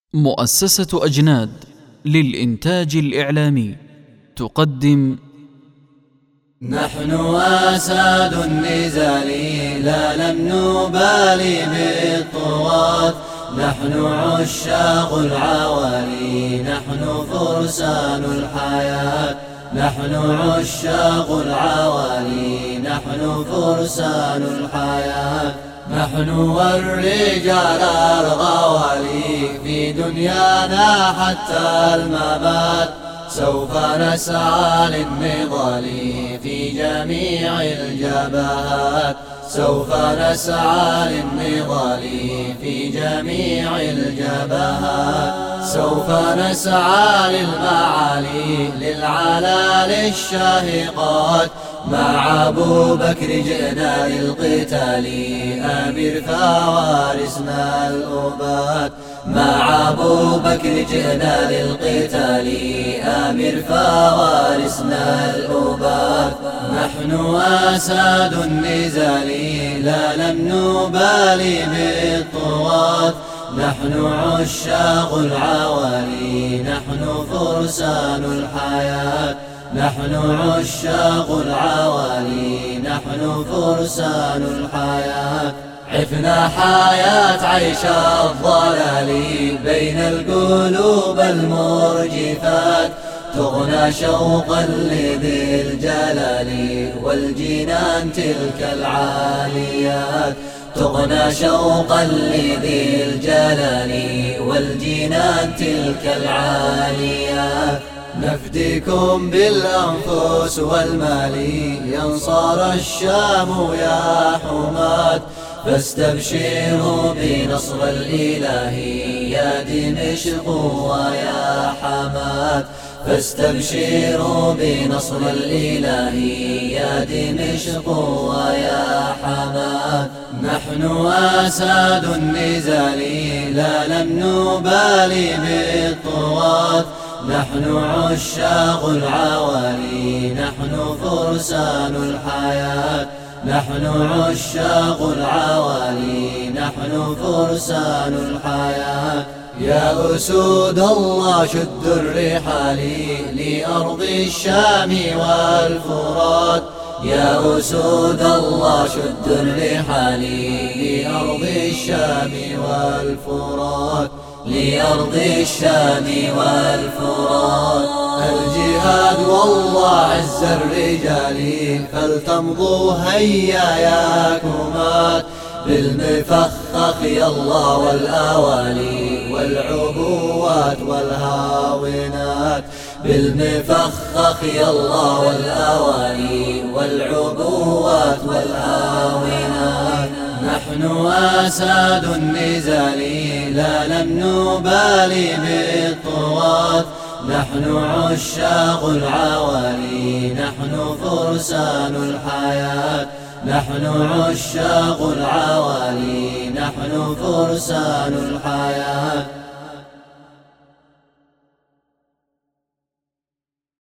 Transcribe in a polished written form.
مؤسسة أجناد للإنتاج الإعلامي تقدم نحن أساد النزال لا لم نبالي بالطغاة، نحن عشاق العوالي، نحن فرسان الحياة، نحن عشاق العوالي، نحن فرسان الحياة، نحن والرجال الغوالي في دنيانا حتى الممات، سوف نسعى للنضال في جميع الجبهات، سوف نسعى للنضال في جميع الجبهات، سوف نسعى للمعالي للعلا للشاهقات، مع أبو بكر جئنا للقتال أمير فوارسنا الأبات، مع أبو بكر جئنا للقتال أمير فوارسنا الأبات، نحن أساد النزال لا لم نبالي بالطغاة، نحن عشاق العوالي، نحن فرسان الحياة، نحن عشاق العوالي، نحن فرسان الحياة، عفنا حياة عيش الضلال بين القلوب المرجفات، تغنى شوقا لذي الجلال والجنان تلك العاليات، تغنى شوقا لذي الجلال والجنان تلك العاليات، نفديكم بالأنفس والمال ينصر الشام يا حماة، فاستبشروا بنصر الإله يا دمشق ويا حماة، فاستبشروا بنصر الإله يا دمشق ويا حماة، نحن أساد النزال لا لم نبالي بالطغاة، نحن عشاق العوالي، نحن فرسان الحياة، نحن عشاق العوالي، نحن فرسان الحياة، يا أسود الله شدوا الرحال لأرض الشام والفرات، يا أسود الله شدوا الرحال لأرض الشام والفرات، لأرض الشام والفرات، الجهاد والله عز الرجال فلتمضوا هيا يا كمات، بالمفخخ يا الله والأوالي والعبوات والهاونات، بالمفخخ يا الله والأوالي والعبوات والهاونات، نحن أساد النزال لا لم نبالي بالطغاة، نحن عشاق العوالي، نحن فرسان الحياة، نحن عشاق العوالي، نحن فرسان الحياة.